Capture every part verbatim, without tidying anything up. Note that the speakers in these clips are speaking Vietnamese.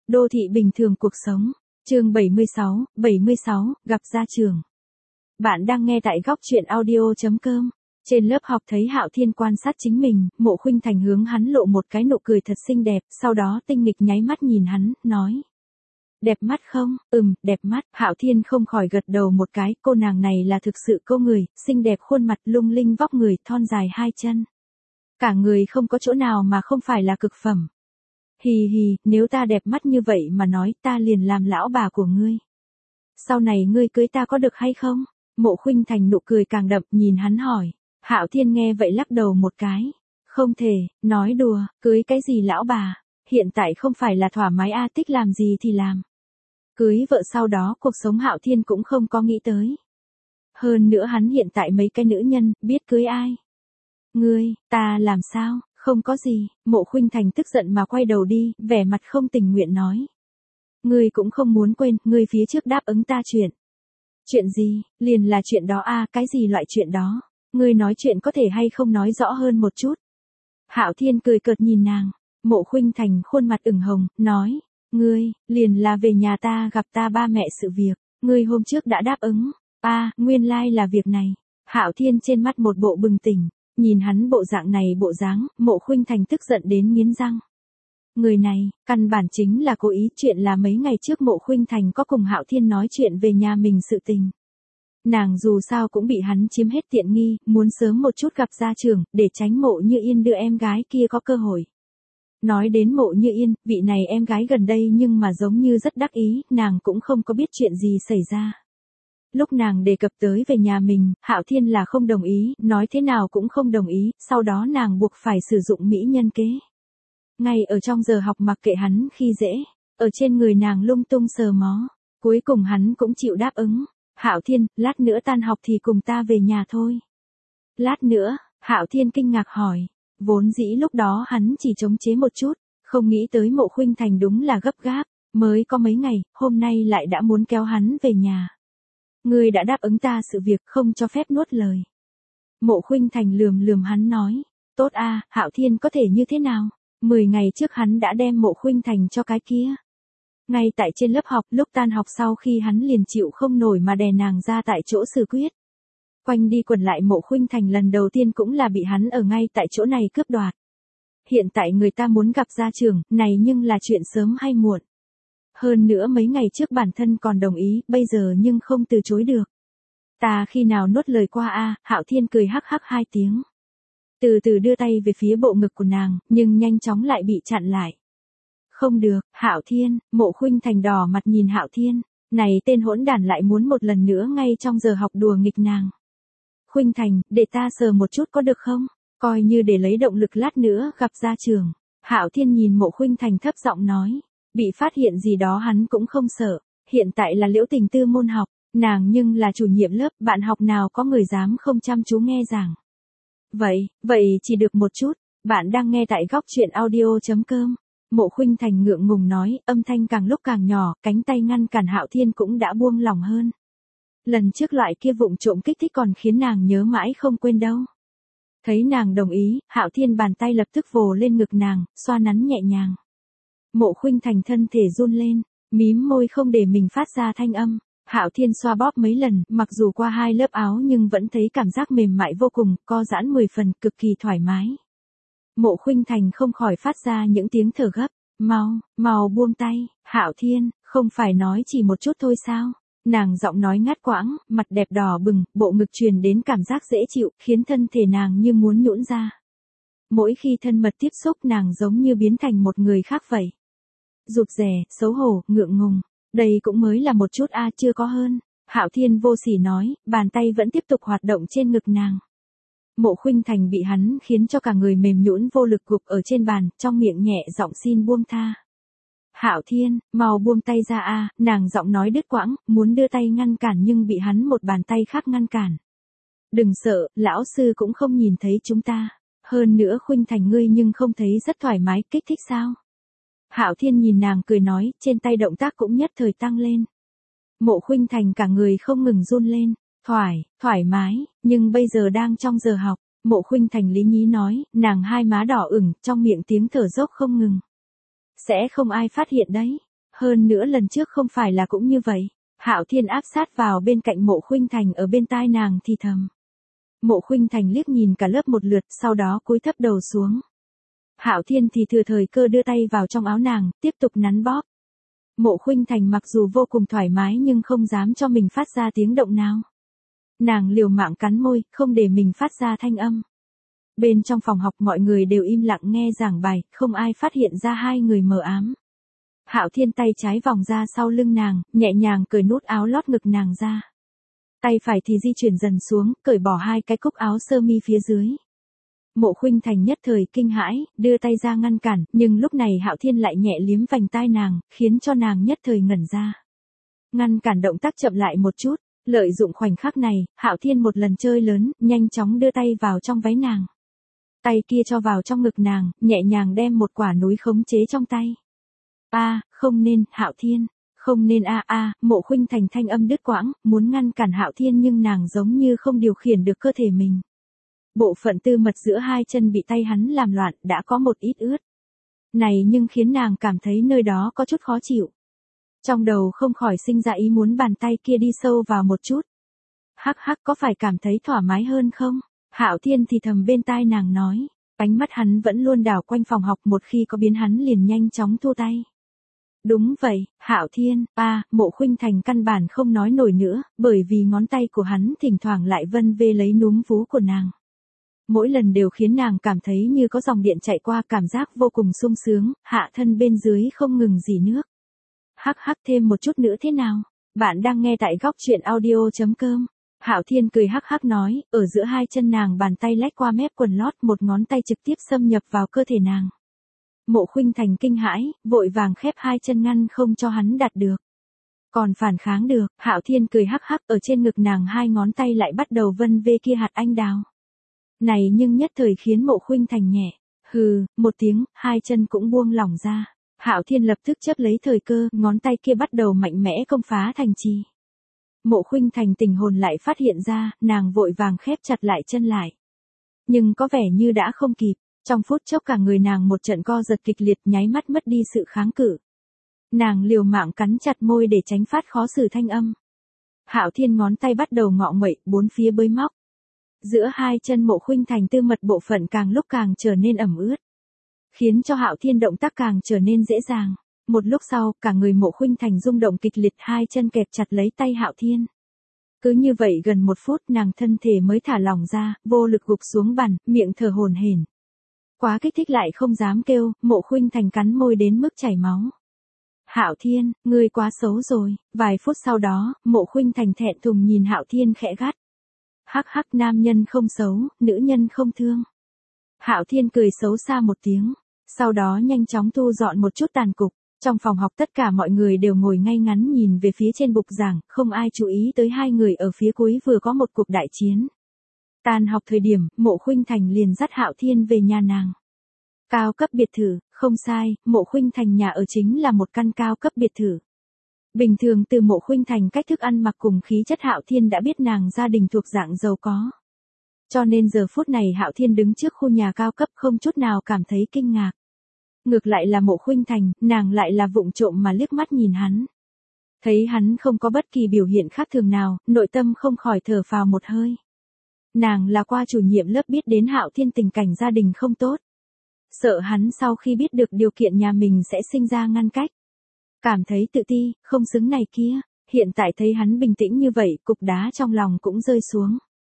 Đô thị bình thường cuộc sống. Chương bảy mươi sáu, bảy mươi sáu, gặp gia trường. Bạn đang nghe tại góc truyện audio chấm com. Trên lớp học thấy Hạo Thiên quan sát chính mình, Mộ Khuynh Thành hướng hắn lộ một cái nụ cười thật xinh đẹp, sau đó tinh nghịch nháy mắt nhìn hắn, nói. Đẹp mắt không? Ừm, đẹp mắt. Hạo Thiên không khỏi gật đầu một cái, cô nàng này là thực sự cô người, xinh đẹp khuôn mặt, lung linh vóc người, thon dài hai chân. Cả người không có chỗ nào mà không phải là cực phẩm. Hì hì, nếu ta đẹp mắt như vậy mà nói, ta liền làm lão bà của ngươi. Sau này ngươi cưới ta có được hay không? Mộ Khuynh Thành nụ cười càng đậm, nhìn hắn hỏi. Hạo Thiên nghe vậy lắc đầu một cái. Không thể, nói đùa, cưới cái gì lão bà? Hiện tại không phải là thoải mái a, thích làm gì thì làm. Cưới vợ sau đó cuộc sống Hạo Thiên cũng không có nghĩ tới. Hơn nữa hắn hiện tại mấy cái nữ nhân, biết cưới ai? Ngươi, ta làm sao? Không có gì. Mộ Khuynh Thành tức giận mà quay đầu đi, vẻ mặt không tình nguyện nói. Ngươi cũng không muốn quên, ngươi phía trước đáp ứng ta chuyện. Chuyện gì? Liền là chuyện đó a, cái gì loại chuyện đó? Ngươi nói chuyện có thể hay không nói rõ hơn một chút? Hạo Thiên cười cợt nhìn nàng. Mộ Khuynh Thành khuôn mặt ửng hồng, nói. Ngươi, liền là về nhà ta gặp ta ba mẹ sự việc. Ngươi hôm trước đã đáp ứng. A, à, nguyên lai like là việc này. Hạo Thiên trên mắt một bộ bừng tỉnh. Nhìn hắn bộ dạng này bộ dáng, Mộ Khuynh Thành tức giận đến nghiến răng. Người này, căn bản chính là cố ý, chuyện là mấy ngày trước Mộ Khuynh Thành có cùng Hạo Thiên nói chuyện về nhà mình sự tình. Nàng dù sao cũng bị hắn chiếm hết tiện nghi, muốn sớm một chút gặp gia trưởng, để tránh Mộ Như Yên đưa em gái kia có cơ hội. Nói đến Mộ Như Yên, vị này em gái gần đây nhưng mà giống như rất đắc ý, nàng cũng không có biết chuyện gì xảy ra. Lúc nàng đề cập tới về nhà mình, Hạo Thiên là không đồng ý, nói thế nào cũng không đồng ý, sau đó nàng buộc phải sử dụng mỹ nhân kế. Ngay ở trong giờ học mặc kệ hắn khi dễ, ở trên người nàng lung tung sờ mó, cuối cùng hắn cũng chịu đáp ứng. Hạo Thiên, lát nữa tan học thì cùng ta về nhà thôi. Lát nữa, Hạo Thiên kinh ngạc hỏi, vốn dĩ lúc đó hắn chỉ chống chế một chút, không nghĩ tới Mộ Khuynh Thành đúng là gấp gáp, mới có mấy ngày, hôm nay lại đã muốn kéo hắn về nhà. Ngươi đã đáp ứng ta sự việc không cho phép nuốt lời. Mộ Khuynh Thành lườm lườm hắn nói, tốt a, Hạo Thiên có thể như thế nào? Mười ngày trước hắn đã đem Mộ Khuynh Thành cho cái kia. Ngay tại trên lớp học, lúc tan học sau khi hắn liền chịu không nổi mà đè nàng ra tại chỗ xử quyết. Quanh đi quẩn lại Mộ Khuynh Thành lần đầu tiên cũng là bị hắn ở ngay tại chỗ này cướp đoạt. Hiện tại người ta muốn gặp gia trưởng, này nhưng là chuyện sớm hay muộn. Hơn nữa mấy ngày trước bản thân còn đồng ý, bây giờ nhưng không từ chối được. Ta khi nào nuốt lời qua a? Hạo Thiên cười hắc hắc hai tiếng. Từ từ đưa tay về phía bộ ngực của nàng, nhưng nhanh chóng lại bị chặn lại. Không được, Hạo Thiên. Mộ Khuynh Thành đỏ mặt nhìn Hạo Thiên. Này tên hỗn đản lại muốn một lần nữa ngay trong giờ học đùa nghịch nàng. Khuynh Thành, để ta sờ một chút có được không? Coi như để lấy động lực lát nữa gặp gia trưởng. Hạo Thiên nhìn Mộ Khuynh Thành thấp giọng nói. Bị phát hiện gì đó hắn cũng không sợ. Hiện tại là Liễu Tình Tư môn học, nàng nhưng là chủ nhiệm lớp, bạn học nào có người dám không chăm chú nghe giảng. Vậy, vậy chỉ được một chút. Bạn đang nghe tại góc truyện audio chấm com. Mộ Khuynh Thành ngượng ngùng nói, âm thanh càng lúc càng nhỏ, cánh tay ngăn cản Hạo Thiên cũng đã buông lỏng hơn. Lần trước loại kia vụng trộm kích thích còn khiến nàng nhớ mãi không quên đâu. Thấy nàng đồng ý, Hạo Thiên bàn tay lập tức vồ lên ngực nàng, xoa nắn nhẹ nhàng. Mộ Khuynh Thành thân thể run lên, mím môi không để mình phát ra thanh âm. Hạo Thiên xoa bóp mấy lần, mặc dù qua hai lớp áo nhưng vẫn thấy cảm giác mềm mại vô cùng, co giãn mười phần, cực kỳ thoải mái. Mộ Khuynh Thành không khỏi phát ra những tiếng thở gấp, mau, mau buông tay. Hạo Thiên, không phải nói chỉ một chút thôi sao? Nàng giọng nói ngắt quãng, mặt đẹp đỏ bừng, bộ ngực truyền đến cảm giác dễ chịu, khiến thân thể nàng như muốn nhũn ra. Mỗi khi thân mật tiếp xúc nàng giống như biến thành một người khác vậy. Rụt rè, xấu hổ, ngượng ngùng. Đây cũng mới là một chút a, à, chưa có hơn. Hạo Thiên vô sỉ nói, bàn tay vẫn tiếp tục hoạt động trên ngực nàng. Mộ Khuynh Thành bị hắn khiến cho cả người mềm nhũn vô lực gục ở trên bàn, trong miệng nhẹ giọng xin buông tha. Hạo Thiên, mau buông tay ra a, à, nàng giọng nói đứt quãng, muốn đưa tay ngăn cản nhưng bị hắn một bàn tay khác ngăn cản. Đừng sợ, lão sư cũng không nhìn thấy chúng ta. Hơn nữa Khuynh Thành ngươi nhưng không thấy rất thoải mái, kích thích sao? Hạo Thiên nhìn nàng cười nói, trên tay động tác cũng nhất thời tăng lên. Mộ Khuynh Thành cả người không ngừng run lên, thoải, thoải mái, nhưng bây giờ đang trong giờ học. Mộ Khuynh Thành lý nhí nói, nàng hai má đỏ ửng, trong miệng tiếng thở dốc không ngừng. Sẽ không ai phát hiện đấy. Hơn nữa lần trước không phải là cũng như vậy. Hạo Thiên áp sát vào bên cạnh Mộ Khuynh Thành ở bên tai nàng thì thầm. Mộ Khuynh Thành liếc nhìn cả lớp một lượt, sau đó cúi thấp đầu xuống. Hạo Thiên thì thừa thời cơ đưa tay vào trong áo nàng, tiếp tục nắn bóp. Mộ Khuynh Thành mặc dù vô cùng thoải mái nhưng không dám cho mình phát ra tiếng động nào. Nàng liều mạng cắn môi, không để mình phát ra thanh âm. Bên trong phòng học mọi người đều im lặng nghe giảng bài, không ai phát hiện ra hai người mờ ám. Hạo Thiên tay trái vòng ra sau lưng nàng, nhẹ nhàng cởi nút áo lót ngực nàng ra. Tay phải thì di chuyển dần xuống, cởi bỏ hai cái cúc áo sơ mi phía dưới. Mộ Khuynh Thành nhất thời kinh hãi, đưa tay ra ngăn cản, nhưng lúc này Hạo Thiên lại nhẹ liếm vành tai nàng, khiến cho nàng nhất thời ngẩn ra. Ngăn cản động tác chậm lại một chút, lợi dụng khoảnh khắc này, Hạo Thiên một lần chơi lớn, nhanh chóng đưa tay vào trong váy nàng. Tay kia cho vào trong ngực nàng, nhẹ nhàng đem một quả núi khống chế trong tay. A, không nên, Hạo Thiên, không nên a a, Mộ Khuynh Thành thanh âm đứt quãng, muốn ngăn cản Hạo Thiên nhưng nàng giống như không điều khiển được cơ thể mình. Bộ phận tư mật giữa hai chân bị tay hắn làm loạn, đã có một ít ướt. Này nhưng khiến nàng cảm thấy nơi đó có chút khó chịu. Trong đầu không khỏi sinh ra ý muốn bàn tay kia đi sâu vào một chút. Hắc hắc, có phải cảm thấy thoải mái hơn không? Hạo Thiên thì thầm bên tai nàng nói. Ánh mắt hắn vẫn luôn đảo quanh phòng học, một khi có biến hắn liền nhanh chóng thu tay. Đúng vậy, Hạo Thiên, a, Mộ Khuynh Thành căn bản không nói nổi nữa, bởi vì ngón tay của hắn thỉnh thoảng lại vân vê lấy núm vú của nàng. Mỗi lần đều khiến nàng cảm thấy như có dòng điện chạy qua, cảm giác vô cùng sung sướng, hạ thân bên dưới không ngừng rỉ nước. Hắc hắc, thêm một chút nữa thế nào? Bạn đang nghe tại góc truyện audio chấm com. Hạo Thiên cười hắc hắc nói, ở giữa hai chân nàng bàn tay lách qua mép quần lót, một ngón tay trực tiếp xâm nhập vào cơ thể nàng. Mộ Khuynh Thành kinh hãi, vội vàng khép hai chân ngăn không cho hắn đạt được. Còn phản kháng được, Hạo Thiên cười hắc hắc, ở trên ngực nàng hai ngón tay lại bắt đầu vân vê kia hạt anh đào. Này nhưng nhất thời khiến Mộ Khuynh Thành nhẹ, hừ, một tiếng, hai chân cũng buông lỏng ra. Hạo Thiên lập tức chấp lấy thời cơ, ngón tay kia bắt đầu mạnh mẽ công phá thành trì. Mộ Khuynh Thành tình hồn lại phát hiện ra, nàng vội vàng khép chặt lại chân lại. Nhưng có vẻ như đã không kịp, trong phút chốc cả người nàng một trận co giật kịch liệt, nháy mắt mất đi sự kháng cự. Nàng liều mạng cắn chặt môi để tránh phát khó xử thanh âm. Hạo Thiên ngón tay bắt đầu ngọ nguậy, bốn phía bới móc. Giữa hai chân Mộ Khuynh Thành tư mật bộ phận càng lúc càng trở nên ẩm ướt, khiến cho Hạo Thiên động tác càng trở nên dễ dàng. Một lúc sau, cả người Mộ Khuynh Thành rung động kịch liệt, hai chân kẹp chặt lấy tay Hạo Thiên. Cứ như vậy gần một phút nàng thân thể mới thả lỏng ra, vô lực gục xuống bàn, miệng thở hổn hển. Quá kích thích lại không dám kêu, Mộ Khuynh Thành cắn môi đến mức chảy máu. Hạo Thiên, ngươi quá xấu rồi. Vài phút sau đó, Mộ Khuynh Thành thẹn thùng nhìn Hạo Thiên khẽ gắt. Hắc hắc, nam nhân không xấu, nữ nhân không thương. Hạo Thiên cười xấu xa một tiếng, sau đó nhanh chóng thu dọn một chút tàn cục. Trong phòng học tất cả mọi người đều ngồi ngay ngắn nhìn về phía trên bục giảng, không ai chú ý tới hai người ở phía cuối vừa có một cuộc đại chiến. Tan học thời điểm, Mộ Khuynh Thành liền dắt Hạo Thiên về nhà nàng. Cao cấp biệt thự, không sai, Mộ Khuynh Thành nhà ở chính là một căn cao cấp biệt thự. Bình thường từ Mộ Khuynh Thành cách thức ăn mặc cùng khí chất Hạo Thiên đã biết nàng gia đình thuộc dạng giàu có. Cho nên giờ phút này Hạo Thiên đứng trước khu nhà cao cấp không chút nào cảm thấy kinh ngạc. Ngược lại là Mộ Khuynh Thành, nàng lại là vụng trộm mà liếc mắt nhìn hắn. Thấy hắn không có bất kỳ biểu hiện khác thường nào, nội tâm không khỏi thở phào một hơi. Nàng là qua chủ nhiệm lớp biết đến Hạo Thiên tình cảnh gia đình không tốt. Sợ hắn sau khi biết được điều kiện nhà mình sẽ sinh ra ngăn cách. Cảm thấy tự ti, không xứng này kia, hiện tại thấy hắn bình tĩnh như vậy, cục đá trong lòng cũng rơi xuống.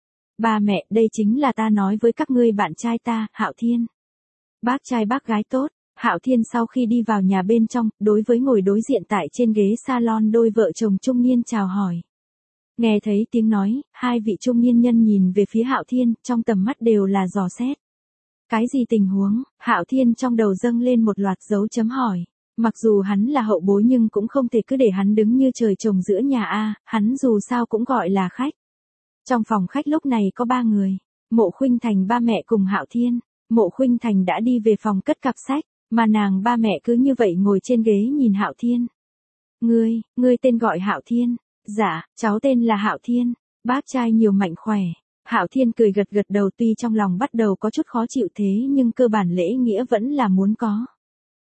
Ba mẹ, đây chính là ta nói với các ngươi bạn trai ta, Hạo Thiên. Bác trai bác gái tốt. Hạo Thiên sau khi đi vào nhà bên trong, đối với ngồi đối diện tại trên ghế salon đôi vợ chồng trung niên chào hỏi. Nghe thấy tiếng nói, hai vị trung niên nhân nhìn về phía Hạo Thiên, trong tầm mắt đều là dò xét. Cái gì tình huống? Hạo Thiên trong đầu dâng lên một loạt dấu chấm hỏi. Mặc dù hắn là hậu bối nhưng cũng không thể cứ để hắn đứng như trời trồng giữa nhà a, hắn dù sao cũng gọi là khách. Trong phòng khách lúc này có ba người, Mộ Khuynh Thành ba mẹ cùng Hạo Thiên. Mộ Khuynh Thành đã đi về phòng cất cặp sách, mà nàng ba mẹ cứ như vậy ngồi trên ghế nhìn Hạo Thiên. Ngươi, ngươi tên gọi Hạo Thiên? Dạ, cháu tên là Hạo Thiên. Bác trai nhiều mạnh khỏe. Hạo Thiên cười gật gật đầu, tuy trong lòng bắt đầu có chút khó chịu thế nhưng cơ bản lễ nghĩa vẫn là muốn có.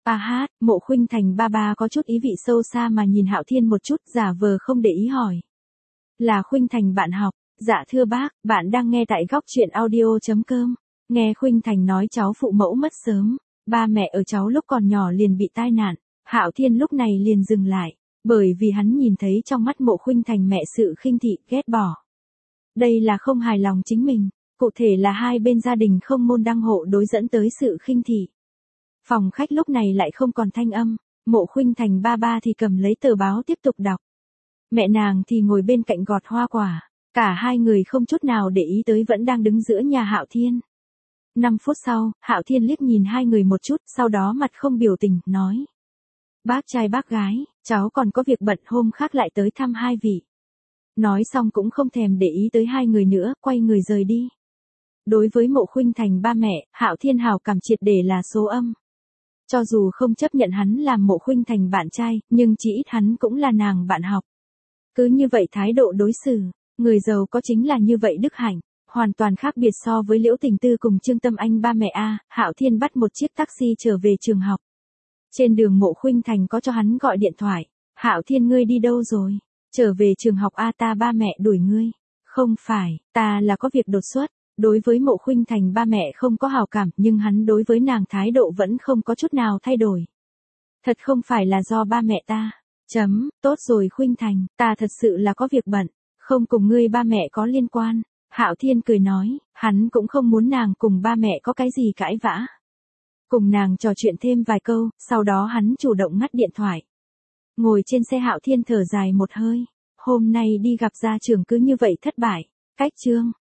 A hát, Mộ Khuynh Thành ba ba có chút ý vị sâu xa mà nhìn Hạo Thiên một chút, giả vờ không để ý hỏi. Là Khuynh Thành bạn học. Dạ thưa bác, bạn đang nghe tại góc truyện audio.com. Nghe Khuynh Thành nói cháu phụ mẫu mất sớm, ba mẹ ở cháu lúc còn nhỏ liền bị tai nạn. Hạo Thiên lúc này liền dừng lại, bởi vì hắn nhìn thấy trong mắt Mộ Khuynh Thành mẹ sự khinh thị, ghét bỏ. Đây là không hài lòng chính mình, cụ thể là hai bên gia đình không môn đăng hộ đối dẫn tới sự khinh thị. Phòng khách lúc này lại không còn thanh âm, Mộ Khuynh Thành ba ba thì cầm lấy tờ báo tiếp tục đọc. Mẹ nàng thì ngồi bên cạnh gọt hoa quả, cả hai người không chút nào để ý tới vẫn đang đứng giữa nhà Hạo Thiên. Năm phút sau, Hạo Thiên liếc nhìn hai người một chút, sau đó mặt không biểu tình, nói. Bác trai bác gái, cháu còn có việc bận, hôm khác lại tới thăm hai vị. Nói xong cũng không thèm để ý tới hai người nữa, quay người rời đi. Đối với Mộ Khuynh Thành ba mẹ, Hạo Thiên hảo cảm triệt để là số âm. Cho dù không chấp nhận hắn làm Mộ Khuynh Thành bạn trai, nhưng chỉ ít hắn cũng là nàng bạn học. Cứ như vậy thái độ đối xử, người giàu có chính là như vậy đức hạnh, hoàn toàn khác biệt so với Liễu Tình Tư cùng Trương Tâm Anh ba mẹ a. Hạo Thiên bắt một chiếc taxi trở về trường học. Trên đường Mộ Khuynh Thành có cho hắn gọi điện thoại. Hạo Thiên ngươi đi đâu rồi? Trở về trường học a, ta ba mẹ đuổi ngươi. Không phải, ta là có việc đột xuất. Đối với Mộ Khuynh Thành ba mẹ không có hảo cảm, nhưng hắn đối với nàng thái độ vẫn không có chút nào thay đổi. Thật không phải là do ba mẹ ta. Chấm, tốt rồi Khuynh Thành, ta thật sự là có việc bận, không cùng ngươi ba mẹ có liên quan. Hạo Thiên cười nói, hắn cũng không muốn nàng cùng ba mẹ có cái gì cãi vã. Cùng nàng trò chuyện thêm vài câu, sau đó hắn chủ động ngắt điện thoại. Ngồi trên xe Hạo Thiên thở dài một hơi, hôm nay đi gặp gia trưởng cứ như vậy thất bại. Cách chương